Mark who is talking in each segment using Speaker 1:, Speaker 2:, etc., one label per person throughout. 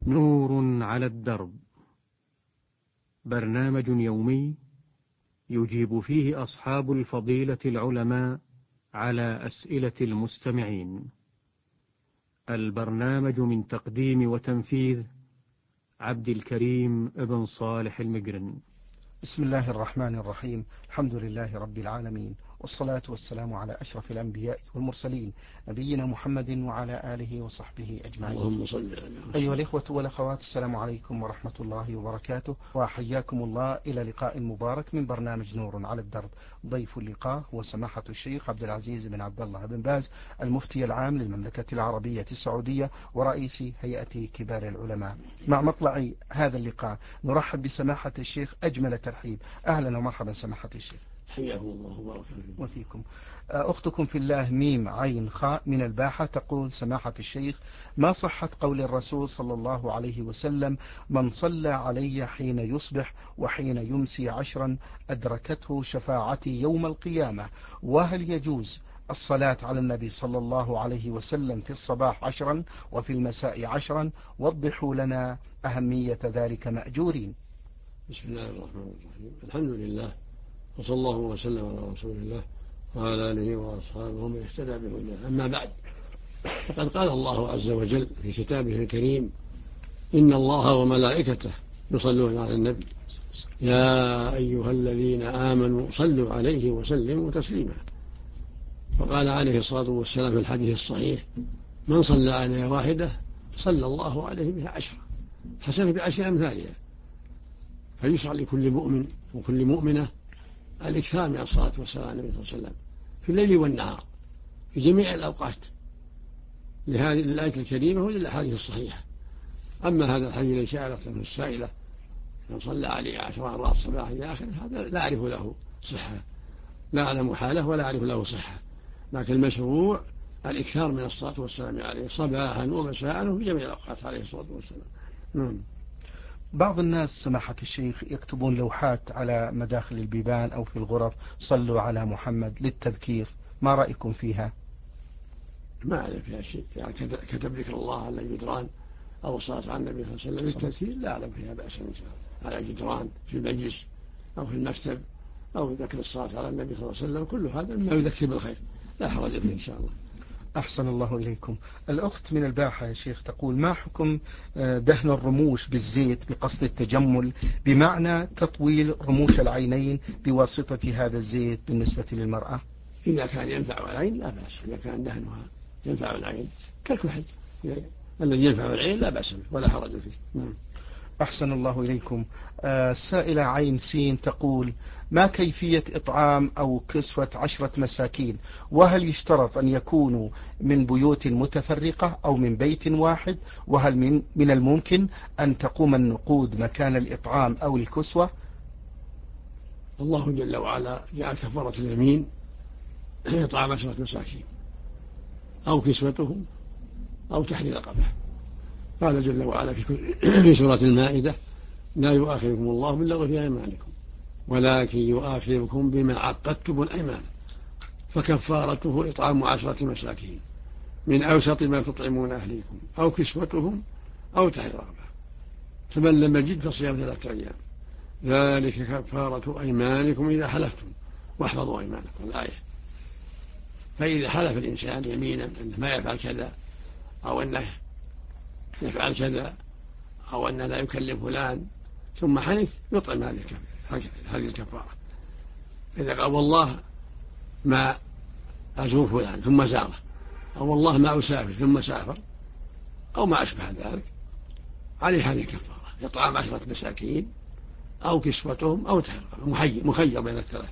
Speaker 1: نور على الدرب، برنامج يومي يجيب فيه أصحاب الفضيلة العلماء على أسئلة المستمعين. البرنامج من تقديم وتنفيذ عبد الكريم ابن صالح المقرن.
Speaker 2: بسم الله الرحمن الرحيم. الحمد لله رب العالمين، والصلاة والسلام على أشرف الأنبياء والمرسلين، نبينا محمد وعلى آله وصحبه أجمعين.
Speaker 3: اللهم صل على
Speaker 2: أيها الإخوة والأخوات، السلام عليكم ورحمة الله وبركاته، وحياكم الله إلى لقاء مبارك من برنامج نور على الدرب. ضيف اللقاء هو سماحة الشيخ عبد العزيز بن عبد الله بن باز، المفتي العام للمملكة العربية السعودية ورئيس هيئة كبار العلماء. مع مطلع هذا اللقاء نرحب بسماحة الشيخ أجمل ترحيب. أهلا ومرحبا سماحة الشيخ.
Speaker 3: حياكم الله وبارك فيكم.
Speaker 2: وفيكم. أختكم في الله ميم عين خاء من الباحة تقول: سماحة الشيخ، ما صحة قول الرسول صلى الله عليه وسلم: من صلى علي حين يصبح وحين يمسي 10 أدركته شفاعتي يوم القيامة؟ وهل يجوز الصلاة على النبي صلى الله عليه وسلم في الصباح 10 وفي المساء 10؟ وضحوا لنا أهمية ذلك مأجورين.
Speaker 3: بسم الله الرحمن الرحيم. الحمد لله، وصلى الله وسلم على رسول الله وعلى آله وأصحابه ومن اهتدى بهداه. أما بعد، فقد قال الله عز وجل في كتابه الكريم: إن الله وملائكته يصلون على النبي يا أيها الذين آمنوا صلوا عليه وسلموا تسليما. وقال عليه الصلاة والسلام في الحديث الصحيح: من صلى علي واحدة صلى الله عليه بها 10 حسنة ب10 أمثالها. فيشرع لكل مؤمن وكل مؤمنة الإكثار من الصلاة والسلام على النبي صلى الله عليه وسلم في الليل والنهار في جميع الأوقات، لهذه الآية الكريمة وللأحاديث الصحيحة. أما هذا الحديث الذي سألت عنه السائلة: من صلى عليه 10 مرات صباحا إلى آخره، هذا لا أعرف له صحة، لا أعلم حاله ولا أعرف له صحة، لكن المشروع الإكثار من الصلاة والسلام عليه صباحا ومساء وفي جميع الأوقات عليه الصلاة والسلام.
Speaker 2: بعض الناس سماحة الشيخ يكتبون لوحات على مداخل البيبان أو في الغرف: صلوا على محمد للتذكير، ما رأيكم فيها؟
Speaker 3: ما أعلم فيها شيء، يعني كتب ذكر الله على الجدران أو الصلاة على النبي صلى الله عليه وسلم للتذكير، لا أعلم فيها بأس إن شاء الله. على الجدران في المجلس أو في المكتب أو ذكر الصلاة على النبي صلى الله عليه وسلم، كل هذا مما يذكر بالخير، لا حرج فيه إن شاء الله.
Speaker 2: أحسن الله إليكم. الأخت من الباحة يا شيخ تقول: ما حكم دهن الرموش بالزيت بقصد التجمل، بمعنى تطويل رموش العينين بواسطة هذا الزيت بالنسبة للمرأة؟
Speaker 3: إذا كان ينفع العين لا بأس، إذا كان دهنها ينفع العين كالكحل الذي ينفع العين لا بأس به ولا حرج فيه.
Speaker 2: أحسن الله إليكم. السائلة عين سين تقول: ما كيفية إطعام أو كسوة 10 مساكين؟ وهل يشترط أن يكونوا من بيوت متفرقة أو من بيت واحد؟ وهل من الممكن أن تقوم النقود مكان الإطعام أو الكسوة؟
Speaker 3: الله جل وعلا جعل كفارة اليمين إطعام 10 مساكين أو كسوتهم أو تحرير رقبة. قال جل وعلا في سورة المائدة: لا يؤاخذكم الله باللغو في أيمانكم ولكن يؤاخذكم بما عقدتم الأيمان فكفارته إطعام 10 مساكين من أوسط ما تطعمون أهليكم أو كسوتهم أو تحرير رقبة، فمن لم يجد فصيام 3 أيام ذلك كفارة أيمانكم إذا حلفتم واحفظوا أيمانكم. الآية. فإذا حلف الإنسان يمينا أنه ما يفعل كذا أو أنه يفعل كذا أو أنه لا يكلم فلان ثم حلف، يطعم هذه الكفارة. إذا قال: والله ما أزور فلان ثم زاره، أو والله ما أسافر ثم سافر، أو ما أشبه ذلك، عليه هذه الكفارة: إطعام 10 مساكين أو كسوتهم أو تحرير، مخير بين الثلاث.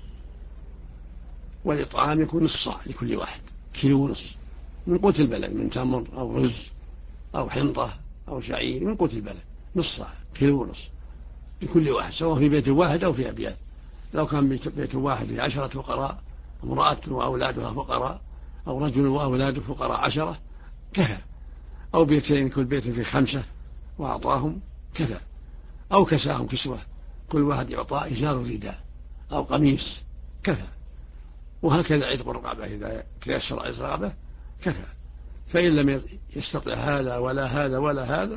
Speaker 3: والإطعام يكون نصف صاع لكل واحد، 1.5 كيلو من قوت البلد، من تمر أو رز أو حنطة أو شعير، من قوت البلد نصف صاع، 1.5 كيلو لكل واحد، سواء في بيت واحد أو في أبيات. لو كان بيت واحد في 10 فقراء، امرأة وأولادها فقراء، أو رجل وأولاده فقراء 10 كفى، أو بيتين كل بيت في 5 وأعطاهم كفى، أو كساهم كسوة، كل واحد يعطى إزار رداء أو قميص كفى. وهكذا عتق الرقبة إذا تيسر عتق الرقبة كفى. فإن لم يستطع هذا ولا هذا ولا هذا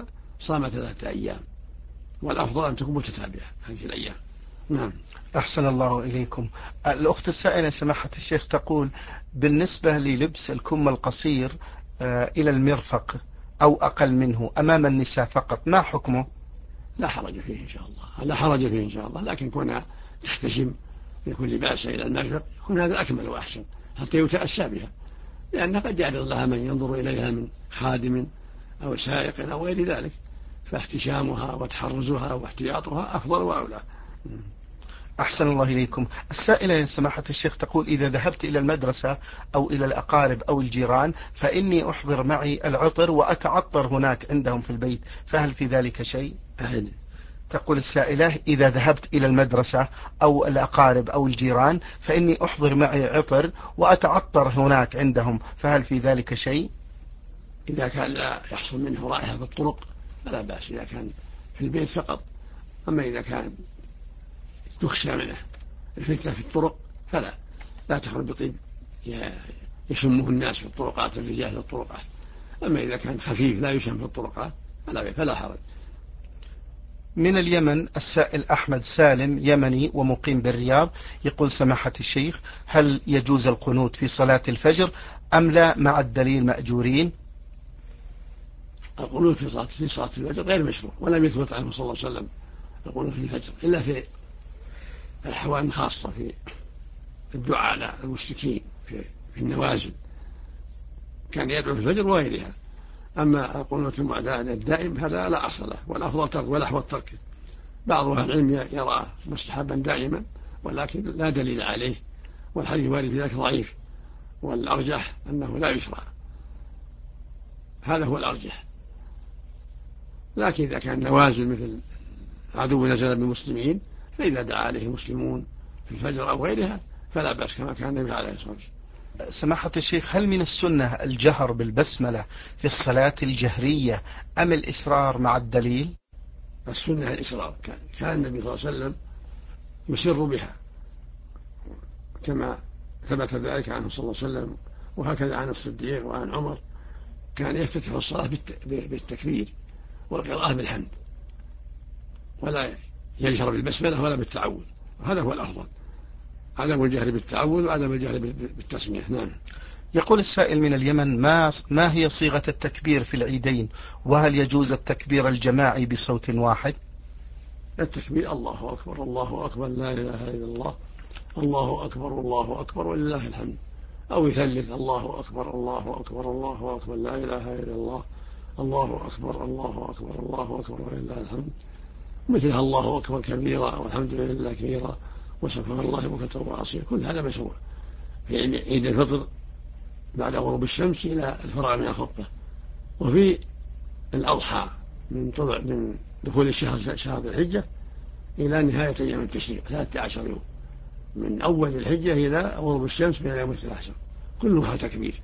Speaker 3: صام 3 أيام، والأفضل أن تكون متتابعة هذه الأيام. نعم.
Speaker 2: أحسن الله إليكم. الأخت السائلة سماحة الشيخ تقول بالنسبة للبس الكم القصير إلى المرفق أو أقل منه أمام النساء فقط، ما حكمه؟
Speaker 3: لا حرج فيه إن شاء الله، لا حرج فيه إن شاء الله، لكن كنا تحتشم يكون لباسها إلى المرفق يكون هذا أكمل وأحسن حتى يتأسى بها، لأن قد يعرض لها من ينظر إليها من خادم أو سائق أو غير ذلك، فاحتشامها وتحرزها واحتياطها أفضل وأولى.
Speaker 2: أحسن الله إليكم. السائلة يا سماحة الشيخ تقول إذا ذهبت إلى المدرسة أو إلى الأقارب أو الجيران فإني أحضر معي العطر وأتعطر هناك عندهم في البيت، فهل في ذلك شيء؟ تقول السائلة إذا ذهبت إلى المدرسة أو الأقارب أو الجيران فإني أحضر معي عطر وأتعطر هناك عندهم، فهل في ذلك شيء؟
Speaker 3: إذا كان لا يحصل منه رائحة في الطرق فلا بأس إذا كان في البيت فقط، أما إذا كان تخشى منه الفتنة في الطرق فلا، لا تخرج بطيب يشمه الناس في الطرقات، الرجال في الطرقات. أما إذا كان خفيف لا يشم في الطرقات فلا حرج.
Speaker 2: من اليمن السائل أحمد سالم يمني ومقيم بالرياض يقول سماحة الشيخ هل يجوز القنوت في صلاة الفجر أم لا مع الدليل مأجورين؟
Speaker 3: القنوت في صلاة الفجر غير مشروع، ولم يثبت عنه صلى الله عليه وسلم القنوت في الفجر إلا في الأحوال خاصة، في الدعاء على المشركين في النوازل كان يدعو في الفجر وغيرها. أما القنوت المعتاد الدائم هذا لا أصل له، والأفضل ترك والأحوط تركه. بعض أهل العلم يرى مستحبا دائما ولكن لا دليل عليه، والحديث وارد في ذلك ضعيف، والأرجح أنه لا يشرع، هذا هو الأرجح. لكن إذا كان نوازل مثل عدو نزل بالمسلمين فإذا دعا عليه المسلمون في الفجر أو غيرها فلا بأس كما كان النبي عليه الصلاة والسلام.
Speaker 2: سماحة الشيخ هل من السنة الجهر بالبسملة في الصلاة الجهرية أم الإسرار مع الدليل؟
Speaker 3: السنة الإسرار، كان النبي صلى الله عليه وسلم يسر بها كما ثبت ذلك عنه صلى الله عليه وسلم، وهكذا عن الصديق وعن عمر، كان يفتتح الصلاة بالتكبير والقراءة بالحمد، ولا يجهر بالبسملة ولا بالتعوذ، وهذا هو الأفضل، عدم الجهر بالتعوذ وعدم الجهر بالتسمية. نعم.
Speaker 2: يقول السائل من اليمن ما هي صيغة التكبير في العيدين، وهل يجوز التكبير الجماعي بصوت واحد؟
Speaker 3: التكبير الله أكبر الله أكبر لا إله إلا الله، الله أكبر ولله الحمد، أو يثلث الله أكبر الله أكبر الله أكبر لا إله إلا الله، الله أكبر الله أكبر الله أكبر ولله الحمد، مثلها الله أكبر كبيرا والحمد لله كبيرا وسبحان الله بكرة وأصيلا، كل هذا مشروع في عيد الفطر بعد غروب الشمس إلى الفراغ من الخطبة، وفي الأضحى من دخول الشهر شهر الحجة إلى نهاية أيام التشريق 13 يوم، من أول الحجة إلى غروب الشمس من اليوم 13 كلها تكبير.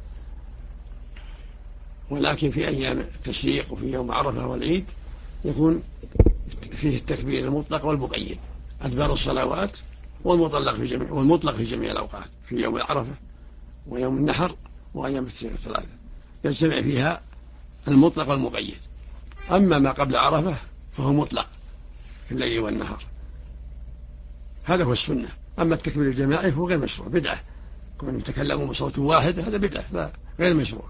Speaker 3: ولكن في أيام التشريق وفي يوم عرفة والعيد يكون فيه التكبير المطلق والمقيد، أدبار الصلوات والمطلق في جميع الأوقات، في يوم عرفة ويوم النحر وأيام التشريق الثلاثة يجتمع فيها المطلق والمقيد. أما ما قبل عرفة فهو مطلق في الليل والنهار، هذا هو السنة. أما التكبير الجماعي فهو غير مشروع، بدعة، كون يتكلموا بصوت واحد هذا بدعة لا غير مشروع.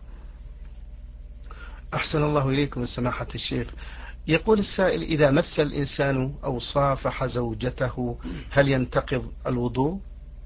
Speaker 2: أحسن الله إليكم سماحة الشيخ. يقول السائل إذا مس الإنسان أو صافح زوجته هل ينتقض الوضوء؟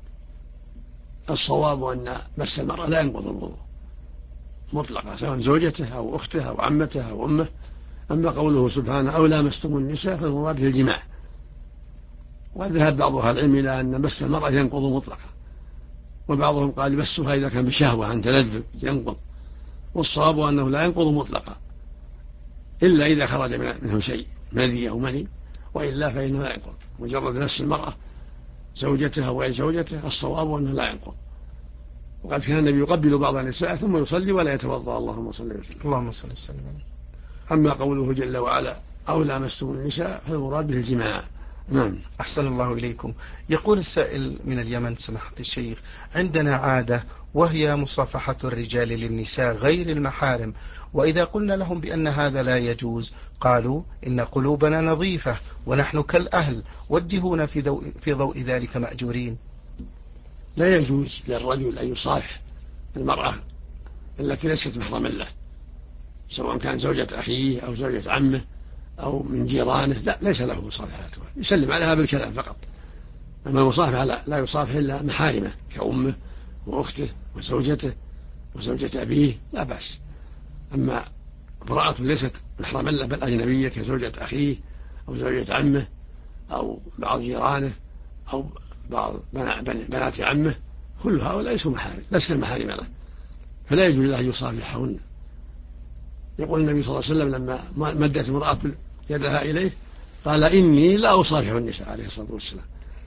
Speaker 3: الصواب أن مس المرأة لا ينقض الوضوء مطلقا، سواء زوجته أو أخته أو عمته أو أمه. أما قوله سبحانه أو لامستم النساء فالمراد في الجماع، وذهب بعض أهل العلم إلى أن مس المرأة ينقض مطلقا، وبعضهم قال مسها إذا كان بشهوة عن تلذذ ينقض، والصواب أنه لا ينقض مطلقا إلا إذا خرج منه شيء مذي أو مني، وإلا فإنه لا ينقض. مجرد مس المرأة زوجتها وغير زوجته الصواب أنه لا ينقض. وقد كان النبي يقبل بعض النساء ثم يصلي ولا يتوضأ. اللهم صل وسلم.
Speaker 2: اللهم صل وسلم.
Speaker 3: أما قوله جل وعلا أو لامستم النساء فالمراد به الجماع، نعم.
Speaker 2: أحسن الله إليكم. يقول السائل من اليمن سماحة الشيخ: عندنا عادة وهي مصافحة الرجال للنساء غير المحارم، وإذا قلنا لهم بأن هذا لا يجوز قالوا إن قلوبنا نظيفة ونحن كالأهل، وجهونا في ضوء ذلك مأجورين.
Speaker 3: لا يجوز للرجل أن يصافح المرأة التي ليست محرما له، سواء كان زوجة أخيه أو زوجة عمه أو من جيرانه، لا ليس له مصافحتها، يسلم عليها بالكلام فقط. أما المصافحة لا يصافح إلا محارمه كأمه وأخته وزوجته وزوجة أبيه لا بأس. أما امرأة ليست محرما له بل أجنبية كزوجة أخيه أو زوجة عمه أو بعض جيرانه أو بعض بنات عمه، كل هؤلاء ليسوا محارم، لسنا محارم له، فلا يجوز له أن يصافحهن. يقول النبي صلى الله عليه وسلم لما مدت امرأة يدها إليه قال إني لا أصافح النساء عليه الصلاة والسلام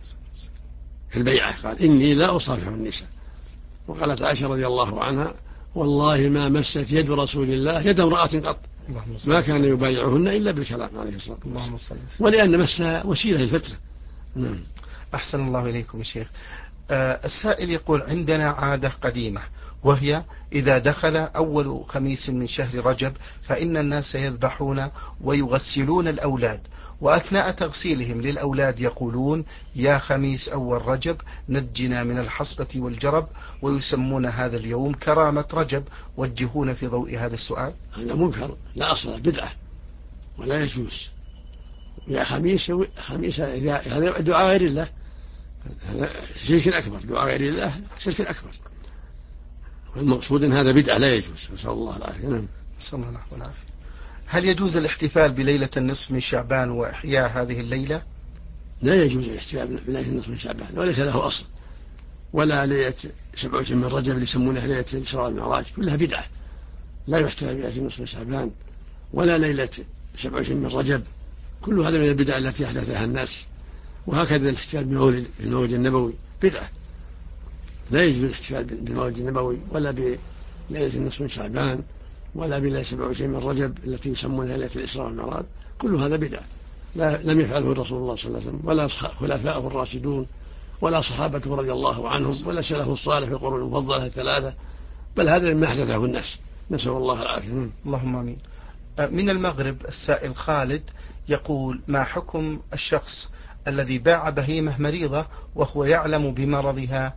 Speaker 3: في البيعة، قال إني لا أصافح النساء. وقالت عائشة رضي الله عنها والله ما مست يد رسول الله يد امرأة قط ما كان يبايعهن إلا بالكلام عليه الصلاة والسلام، ولأن مسها وسيلة الفترة. نعم.
Speaker 2: أحسن الله إليكم يا شيخ. السائل يقول: عندنا عادة قديمة وهي إذا دخل أول خميس من شهر رجب فإن الناس يذبحون ويغسلون الأولاد، وأثناء تغسيلهم للأولاد يقولون يا خميس أول رجب نجنا من الحصبة والجرب، ويسمون هذا اليوم كرامة رجب. وجهون في ضوء هذا السؤال.
Speaker 3: هذا منكر لا أصل، بدعة ولا يجوز. يا خميس هذا دعاء غير الله، هذا شرك أكبر، دعاء غير الله شرك أكبر، والمقصود أن هذا بدعة لا يجوز، نسأل الله العافية. نعم.
Speaker 2: نسأل الله العافية. هل يجوز الاحتفال بليلة النصف من شعبان وإحياء هذه الليلة؟
Speaker 3: لا يجوز الاحتفال بليلة النصف من شعبان، وليس له أصل، ولا ليلة 27 من رجب اللي يسمونها ليلة الإسراء والمعراج، كلها بدعة. لا يحتفل بليلة النصف من شعبان ولا ليلة 27 من رجب، كل هذا من البدع التي أحدثها الناس. وهكذا الاحتفال بالمولد النبوي بدعة، لا يجوز الاحتفال بالمولد النبوي ولا بليلة النصف من شعبان ولا بليلة 27 من رجب التي يسمونها ليلة الإسراء والمعراج، كل هذا بدعة لم يفعله الرسول الله صلى الله عليه وسلم ولا خلفاءه الراشدون ولا صحابته رضي الله عنهم ولا سلفه الصالح في القرون المفضلة الثلاثة، بل هذا مما أحدثه الناس، نسأل الله العافية.
Speaker 2: اللهم آمين. من المغرب السائل خالد يقول: ما حكم الشخص الذي باع بهيمة مريضة وهو يعلم بمرضها؟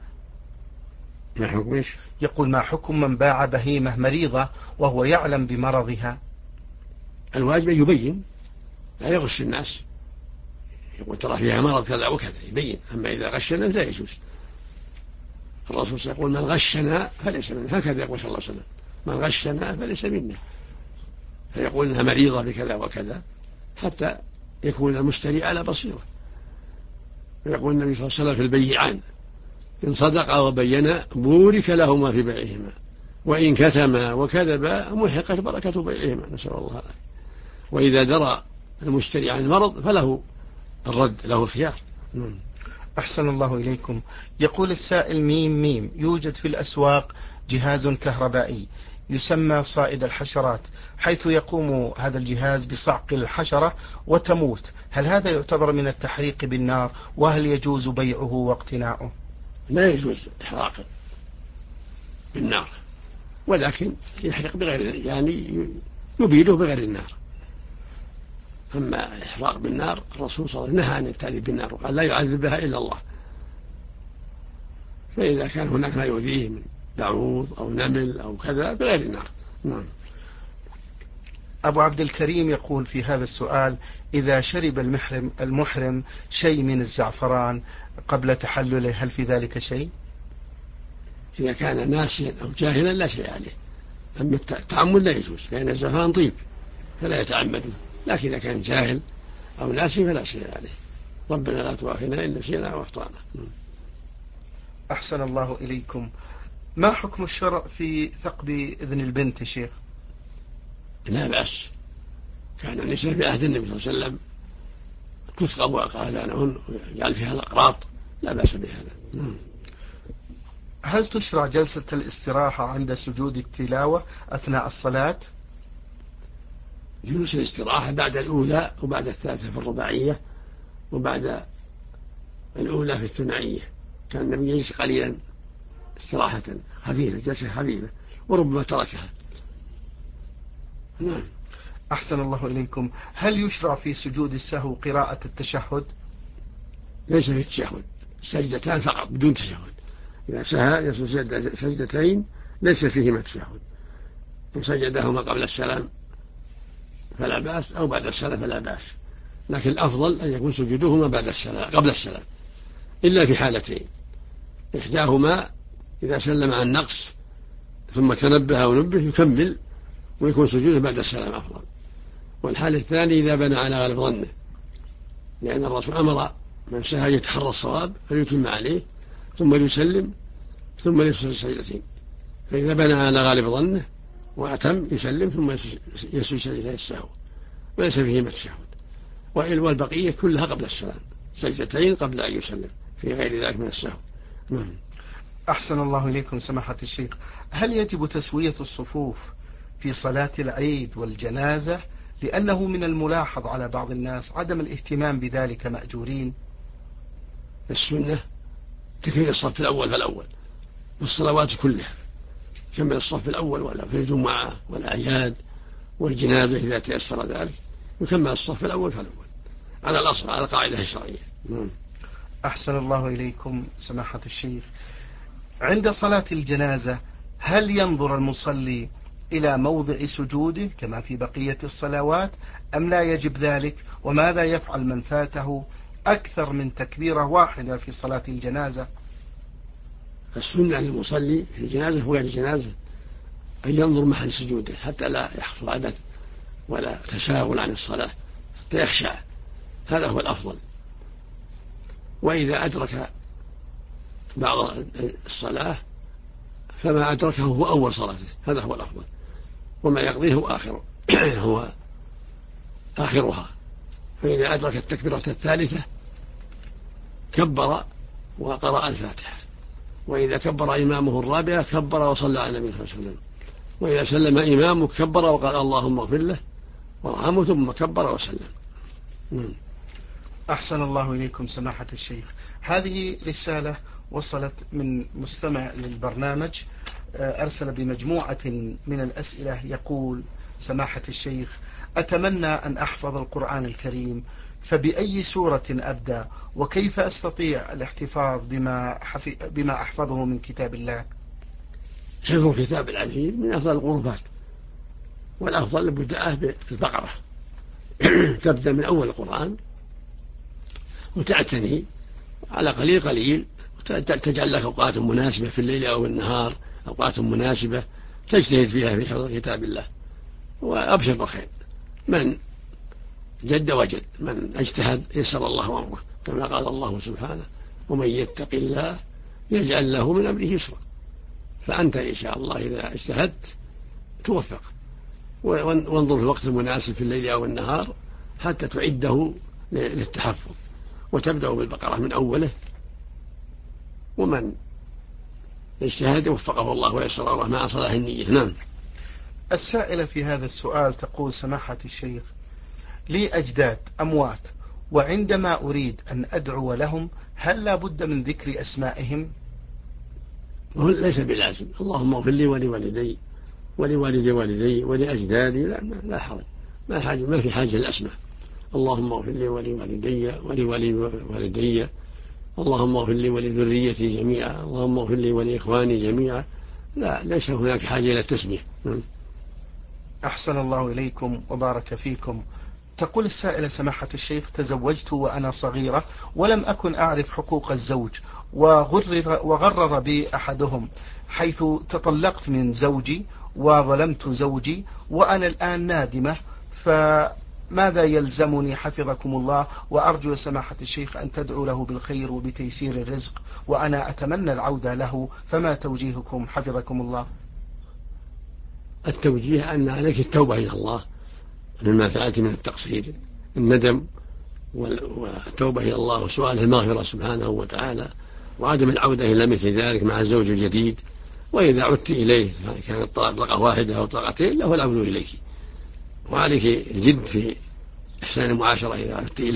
Speaker 3: ما حكم إيش؟
Speaker 2: يقول: ما حكم من باع بهيمة مريضة وهو يعلم بمرضها؟
Speaker 3: الواجب يبين، لا يغش الناس، يقول ترى فيها مرض كذا وكذا، يبين. أما إذا غشنا لا يجوز. الرسول يقول: من غشنا فليس منا، هكذا يقول صلى الله عليه وسلم: من غشنا فليس منا. فيقول إنها مريضة بكذا وكذا حتى يكون المشتري على بصيرة. ويقول النبي صلى الله عليه وسلم في البيعان: إن صدقا وبينا بورك لهما في بيعهما، وإن كتما وكذبا محقت بركة بيعهما، نسأل الله العافية. وإذا درى المشتري عن المرض فله الرد، له الخيار.
Speaker 2: أحسن الله إليكم. يقول السائل: ميم يوجد في الأسواق جهاز كهربائي يسمى صائد الحشرات، حيث يقوم هذا الجهاز بصعق الحشرة وتموت، هل هذا يعتبر من التحريق بالنار؟ وهل يجوز بيعه واقتناؤه؟
Speaker 3: لا يجوز إحراق بالنار، ولكن يحرق بغير، يعني يبيده بغير النار. أما إحراق بالنار الرسول صلى الله عليه وسلم نهى عن التعذيب بالنار وقال لا يعذب بها إلا الله. فإذا كان هناك ما يؤذيه من بعوض أو نمل أو كذا بغير النار. نعم.
Speaker 2: أبو عبد الكريم يقول في هذا السؤال: إذا شرب المحرم شيء من الزعفران قبل تحلله هل في ذلك شيء؟
Speaker 3: إذا كان ناسيا أو جاهلا لا شيء عليه. أما التعمد لا يجوز، لأن الزعفران طيب فلا يتعمد، لكن إذا كان جاهل أو ناسي فلا شيء عليه. ربنا لا تؤاخذنا إن نسينا أو أخطأنا.
Speaker 2: أحسن الله إليكم. ما حكم الشرع في ثقب إذن البنت يا شيخ؟
Speaker 3: لا بأس، كان النساء في عهد النبي صلى الله عليه وسلم تثقب آذانهن ويجعل فيها الأقراط، لا بأس بهذا.
Speaker 2: هل تشرع جلسة الاستراحة عند سجود التلاوة أثناء الصلاة؟
Speaker 3: جلوس الاستراحة بعد الأولى وبعد الثالثة في الرباعية وبعد الأولى في الثنائية كان النبي يجلس قليلا استراحة خفيفة، جلسة خفيفة، وربما تركها. نعم.
Speaker 2: أحسن الله إليكم. هل يشرع في سجود السهو قراءة التشهد؟
Speaker 3: ليس في التشهد، سجدتان فقط بدون تشهد. إذا سهى يسجد سجدتين ليس فيهما تشهد، إن سجدهما قبل السلام فلا بأس، أو بعد السلام فلا بأس، لكن الأفضل أن يكون سجودهما بعد السلام قبل السلام، إلا في حالتين: إحداهما إذا سلم عن نقص ثم تنبه أو نبه يكمل ويكون سجوده بعد السلام أفضل، والحالة الثانية إذا بنى على غالب ظنه، لأن الرسول أمر من سهى يتحرى الصواب فليتم عليه ثم يسلم ثم يسجد سجدتين، فإذا بنى على غالب ظنه وأتم يسلم ثم يسجد سجدتين السهو وليس فيهما تشهد، والبقية كلها قبل السلام، سجدتين قبل أن يسلم في غير ذلك من السهو.
Speaker 2: أحسن الله إليكم سماحة الشيخ. هل يجب تسوية الصفوف في صلاة العيد والجنازة؟ لأنه من الملاحظ على بعض الناس عدم الاهتمام بذلك مأجورين.
Speaker 3: السنة تكميل الصف الأول فالأول والصلوات كلها، كمل الصف الأول ولا في الجمعة والأعياد والجنازة إذا تيسر ذلك، يكمل الصف الأول فالأول على الأصل، على القاعدة الشرعية.
Speaker 2: أحسن الله إليكم سماحة الشيخ. عند صلاة الجنازة هل ينظر المصلي إلى موضع سجوده كما في بقية الصلوات أم لا يجب ذلك؟ وماذا يفعل من فاته أكثر من تكبيرة واحدة في صلاة الجنازة؟
Speaker 3: السنة للمصلي في الجنازة وغير الجنازة أن ينظر محل سجوده حتى لا يحصل عدد ولا تشاغل عن الصلاة، حتى يخشع، هذا هو الأفضل. وإذا أدرك بعض الصلاة فما أدركه هو أول صلاته، هذا هو الأفضل، وما يقضيه هو آخرها. فإذا أدرك التكبيرة الثالثة كبر وقرأ الفاتحة، وإذا كبر إمامه الرابعة كبر وصلى على النبي صلى الله عليه وسلم، وإذا سلم إمامه كبر وقال اللهم اغفر له وارحمه ثم كبر وسلم.
Speaker 2: أحسن الله إليكم سماحة الشيخ. هذه رسالة وصلت من مستمع للبرنامج، أرسل بمجموعة من الأسئلة، يقول: سماحة الشيخ، أتمنى أن أحفظ القرآن الكريم، فبأي سورة أبدأ؟ وكيف أستطيع الاحتفاظ بما أحفظه من كتاب الله؟
Speaker 3: حفظ الكتاب العزيز من أفضل القربات، والأفضل البداءة بالبقرة تبدأ من أول القرآن وتعتني على قليل قليل، تجعل لك أوقات مناسبة في الليل أو النهار، أوقات مناسبة تجتهد فيها في حفظ كتاب الله، وأبشر بالخير. من جد وجد، من اجتهد يسر الله أمره، كما قال الله سبحانه: ومن يتق الله يجعل له من أمره يسرا. فأنت إن شاء الله إذا اجتهدت توفق، وانظر في الوقت المناسب في الليل أو النهار حتى تعده للتحفظ، وتبدأ بالبقرة من أوله، ومن اجتهد وفقه الله ويسر الله مع صلاح النية. نعم.
Speaker 2: السائلة في هذا السؤال تقول: سماحة الشيخ، لي أجداد أموات، وعندما أريد أن أدعو لهم هل لا بد من ذكر أسمائهم؟
Speaker 3: ليس بلازم. اللهم اغفر لي ولوالدي ولوالدي والدي ولأجدادي، لا حرج، ما في حاجة للأسماء. اللهم اغفر لي ولوالدي ولوالدي، اللهم اغفر لي ولذريتي جميعا، اللهم اغفر لي ولإخواني جميعا، لا، ليس هناك حاجة إلى التسمية.
Speaker 2: أحسن الله إليكم وبارك فيكم. تقول السائلة: سماحة الشيخ، تزوجت وأنا صغيرة ولم أكن أعرف حقوق الزوج، وغرر بي أحدهم، حيث تطلقت من زوجي وظلمت زوجي، وأنا الآن نادمة، فماذا يلزمني حفظكم الله؟ وأرجو سماحة الشيخ أن تدعو له بالخير وبتيسير الرزق، وأنا أتمنى العودة له، فما توجيهكم حفظكم الله؟
Speaker 3: التوجيه أن عليك التوبة إلى الله مما فعلت من التقصير، الندم والتوبة إلى الله وسؤال المغفرة سبحانه وتعالى، وعدم العودة إلى مثل ذلك مع الزوج الجديد. وإذا عدت إليه كانت طلقة واحدة أو طلقتين له العودة إليك، وعليك الجد في إحسان المعاشرة إذا عدت إليه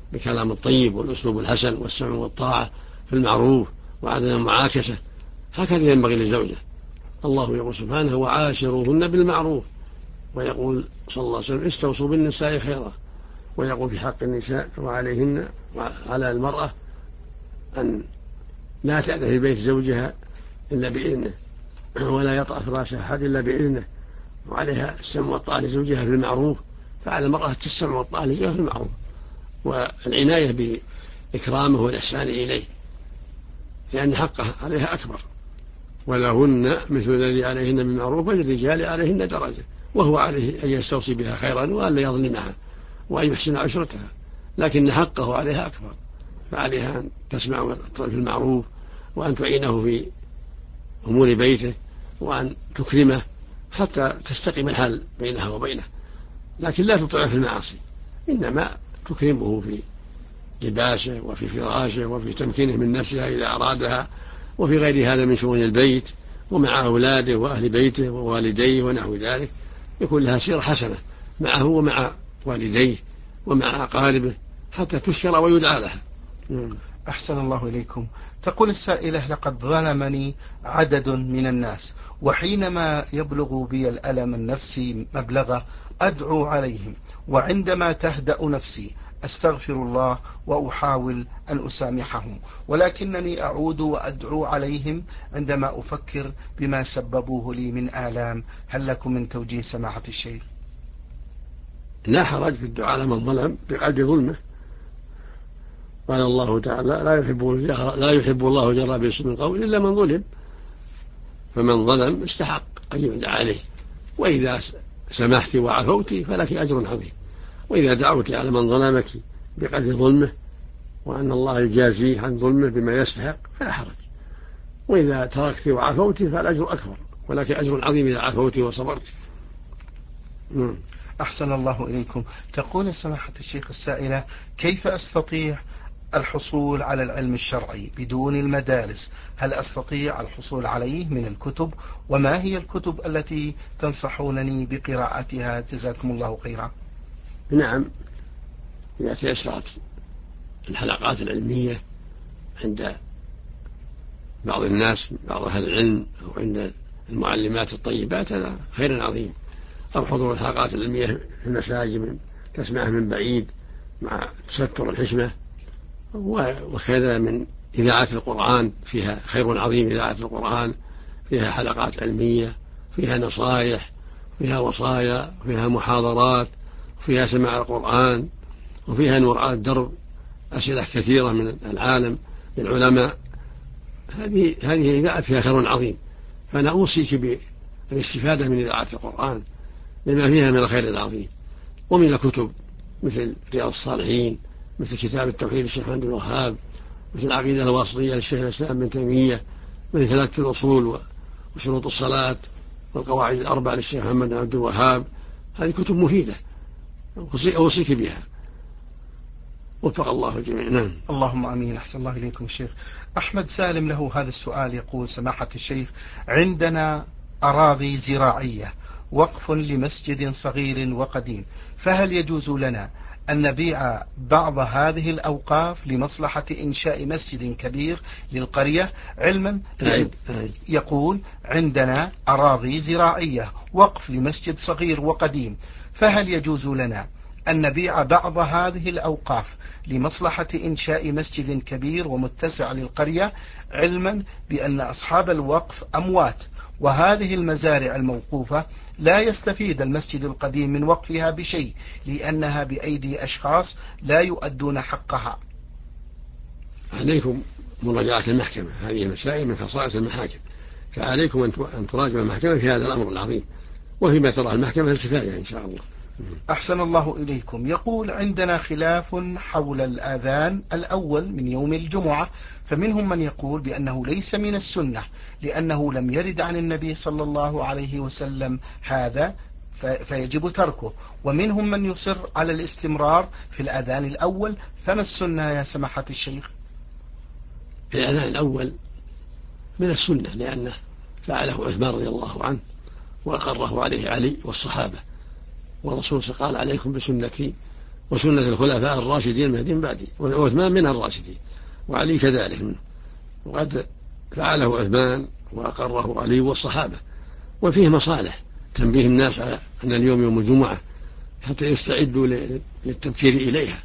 Speaker 3: بالكلام الطيب والأسلوب الحسن والسمع والطاعة في المعروف وعدم المعاكسة. هكذا ينبغي للزوجة. الله يقول سبحانه وعاشروهن بالمعروف، ويقول صلى الله عليه وسلم استوصوا بالنساء خيرا، ويقول في حق النساء وعليهن وعلى المرأة أن لا تأتي في بيت زوجها إلا بإذنه، ولا يطأ فراش أحد إلا بإذنه، وعليها السمع والطاعة لزوجها في المعروف. فعلى المرأة السمع والطاعة لزوجها في المعروف، والعناية بإكرامه والإحسان إليه، لأن حقه عليها أكبر. ولهن مثل الذي عليهن بالمعروف وللرجال عليهن درجة، وهو عليه أن يستوصي بها خيرا وأن لا يظلمها وأن يحسن عشرتها، لكن حقه عليها أكبر، فعليها أن تسمع في المعروف، وأن تعينه في أمور بيته، وأن تكرمه حتى تستقيم الحال بينها وبينه، لكن لا تطيعه في المعاصي، إنما تكرمه في لباسه وفي فراشه وفي تمكينه من نفسها إذا أرادها، وفي غير هذا من شؤون البيت، ومع أولاده وأهل بيته ووالديه ونحو ذلك، يكون لها سيرة حسنة معه ومع والديه ومع أقاربه حتى تشكر ويدعى لها.
Speaker 2: أحسن الله إليكم. تقول السائلة: لقد ظلمني عدد من الناس، وحينما يبلغ بي الألم النفسي مبلغه أدعو عليهم، وعندما تهدأ نفسي أستغفر الله وأحاول أن أسامحهم، ولكنني أعود وأدعو عليهم عندما أفكر بما سببوه لي من آلام. هل لكم من توجيه سماحة الشيخ؟
Speaker 3: لا حرج في الدعاء لمن ظلم بقدر ظلمه. قال الله تعالى: لا يحب الله جرى باسم القول إلا من ظلم، فمن ظلم استحق أن يدعى عليه. وإذا سمحت وعفوت فلك أجر عظيم، وإذا دعوت على من ظلمك بقدر ظلمه وأن الله يجازيه عن ظلمه بما يستحق فلا حرج، وإذا تركت وعفوت فالأجر أكبر، ولك أجر عظيم إذا عفوت وصبرت.
Speaker 2: أحسن الله إليكم. تقول سماحة الشيخ السائلة: كيف أستطيع الحصول على العلم الشرعي بدون المدارس؟ هل أستطيع الحصول عليه من الكتب؟ وما هي الكتب التي تنصحونني بقراءتها؟ جزاكم الله خيرا.
Speaker 3: نعم، إذا تيسرت الحلقات العلمية عند بعض الناس، بعض أهل العلم، أو عند المعلمات الطيبات، هذا خير عظيم. أو حضور الحلقات العلمية في المساجد تسمعها من بعيد مع تستر الحشمة، وكذا من إذاعة القرآن، فيها خير عظيم. إذاعة القرآن فيها حلقات علمية، فيها نصائح، فيها وصايا، فيها محاضرات، فيها سماع القرآن، وفيها نور على الدرب أسئلة كثيرة من العالم للعلماء. هذه إذاعة فيها خير عظيم، فأنا أوصيك بالاستفادة من إذاعة القرآن لما فيها من الخير العظيم. ومن الكتب مثل رياض الصالحين، مثل كتاب التوحيد للشيخ محمد بن الوهاب، مثل العقيدة الواسطية للشيخ الإسلام ابن تيمية، مثل ثلاثة الأصول وشروط الصلاة والقواعد الأربع للشيخ محمد بن عبد الوهاب. هذه كتب مفيدة أوصيك بها، وفق الله الجميع. نعم.
Speaker 2: اللهم آمين. أحسن الله إليكم الشيخ. أحمد سالم له هذا السؤال، يقول: سماحة الشيخ، عندنا أراضي زراعية وقف لمسجد صغير وقديم، فهل يجوز لنا أن نبيع بعض هذه الأوقاف لمصلحة إنشاء مسجد كبير للقرية؟ علما يقول: عندنا أراضي زراعية وقف لمسجد صغير وقديم، فهل يجوز لنا أن نبيع بعض هذه الأوقاف لمصلحة إنشاء مسجد كبير ومتسع للقرية، علما بأن أصحاب الوقف أموات، وهذه المزارع الموقوفة لا يستفيد المسجد القديم من وقفها بشيء، لأنها بأيدي أشخاص لا يؤدون حقها؟
Speaker 3: عليكم مراجعة المحكمة، هذه مسائل من خصائص المحاكم، فعليكم أن تراجعوا المحكمة في هذا الأمر العظيم، وفيما ترى المحكمة الكفاية إن شاء الله.
Speaker 2: أحسن الله إليكم. يقول: عندنا خلاف حول الآذان الأول من يوم الجمعة، فمنهم من يقول بأنه ليس من السنة لأنه لم يرد عن النبي صلى الله عليه وسلم هذا فيجب تركه، ومنهم من يصر على الاستمرار في الآذان الأول، فما السنة يا سماحة الشيخ؟
Speaker 3: الآذان الأول من السنة لأنه فعله عثمان رضي الله عنه، وأقره عليه علي والصحابة، والرسول قال: عليكم بسنتي وسنة الخلفاء الراشدين المهديين بعدي، وعثمان من الراشدين وعلي كذلك منه، وقد فعله عثمان وأقره علي والصحابة. وفيه مصالح تنبيه الناس على أن اليوم يوم الجمعة حتى يستعدوا للتبكير إليها،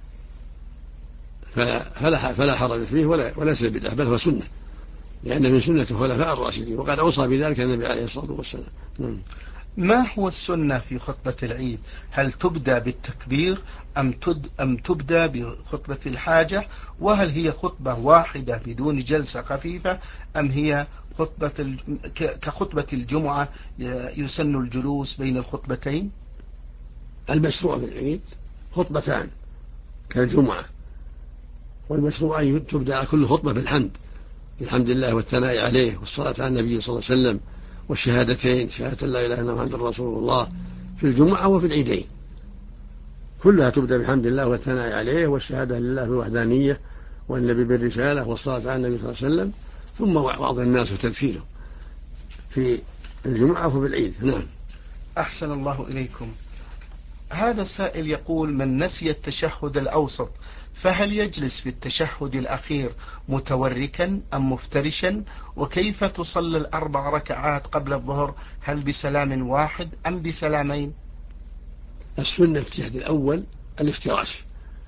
Speaker 3: فلا حرج فيه وليس بدعة، بل هو سنة، لأن من سنة الخلفاء الراشدين، وقد أوصى بذلك النبي عليه الصلاة والسلام.
Speaker 2: ما هو السنة في خطبة العيد؟ هل تبدأ بالتكبير أم تبدأ بخطبة الحاجة؟ وهل هي خطبة واحدة بدون جلسة خفيفة أم هي كخطبة الجمعة يسن الجلوس بين الخطبتين؟
Speaker 3: المشروع في العيد خطبتان كالجمعة، والمشروع أن تبدأ كل خطبة بالحمد، الحمد لله والثناء عليه والصلاة على النبي صلى الله عليه وسلم والشهادتين، شهادة لا إله إلا الله محمد رسول الله، في الجمعة وفي العيدين كلها تبدأ بحمد الله والثناء عليه والشهادة لله بالوحدانية والنبي بالرسالة والصلاة على النبي صلى الله عليه وسلم، ثم وعظ الناس وتذكيره في الجمعة وفي العيد. نعم.
Speaker 2: أحسن الله إليكم. هذا السائل يقول: من نسي التشهد الأوسط فهل يجلس في التشهد الأخير متوركا أم مفترشا؟ وكيف تصلي الأربع ركعات قبل الظهر؟ هل بسلام واحد أم بسلامين؟
Speaker 3: السنة في التشهد الأول الافتراش،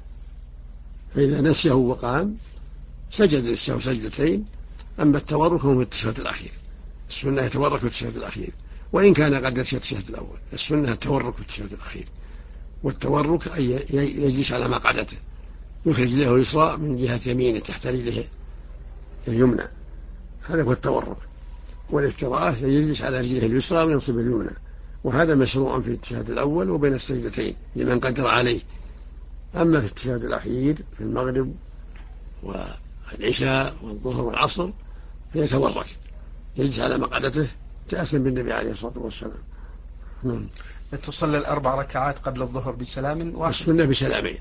Speaker 3: فإذا نسيه وقام سجد للسهو سجدتين. أما التورك هو في التشهد الأخير، السنة يتورك في التشهد الأخير، وإن كان قد نسي التشهد الأول. السنة التورك في التشهد الأخير، والتورك أن يجلس على مقعدته، يخرج رجله اليسرى من جهة يمينه تحت رجله اليمنى، هذا هو التورك. والافتراش يجلس على رجله اليسرى وينصب اليمنى، وهذا مشروع في التشهد الأول وبين السجدتين لمن قدر عليه. أما في التشهد الأخير في المغرب والعشاء والظهر والعصر فيتورك، يجلس على مقعدته تأسا بالنبي عليه الصلاة والسلام.
Speaker 2: تصلي الأربع ركعات قبل الظهر بسلام واحد.
Speaker 3: السنة بسلامين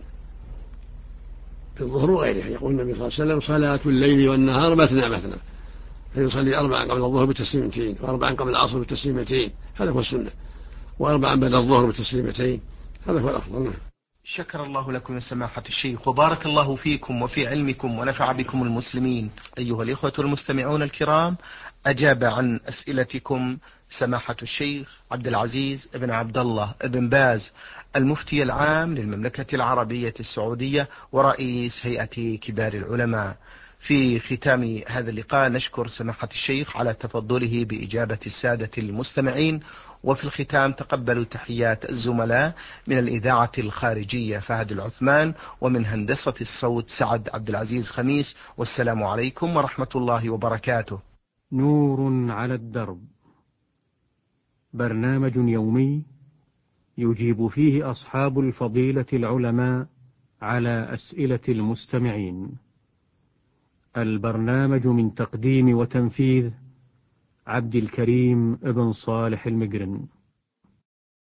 Speaker 3: في الظهر وغيرها. يقول النبي صلى الله عليه وسلم: صلاة الليل والنهار مثنى مثنى، فيصلي 4 قبل الظهر بتسليمتين، و4 قبل العصر بتسليمتين، هذا هو السنة، و4 بعد الظهر بتسليمتين، هذا هو الأفضل.
Speaker 2: شكر الله لكم يا سماحة الشيخ، وبارك الله فيكم وفي علمكم ونفع بكم المسلمين. أيها الإخوة المستمعون الكرام، أجاب عن أسئلتكم سماحة الشيخ عبد العزيز بن عبد الله بن باز، المفتي العام للمملكة العربية السعودية ورئيس هيئة كبار العلماء. في ختام هذا اللقاء نشكر سماحة الشيخ على تفضله بإجابة السادة المستمعين، وفي الختام تقبلوا تحيات الزملاء من الإذاعة الخارجية فهد العثمان، ومن هندسة الصوت سعد عبد العزيز خميس، والسلام عليكم ورحمة الله وبركاته.
Speaker 1: نور على الدرب، برنامج يومي يجيب فيه أصحاب الفضيلة العلماء على أسئلة المستمعين. البرنامج من تقديم وتنفيذ عبد الكريم ابن صالح المقرن.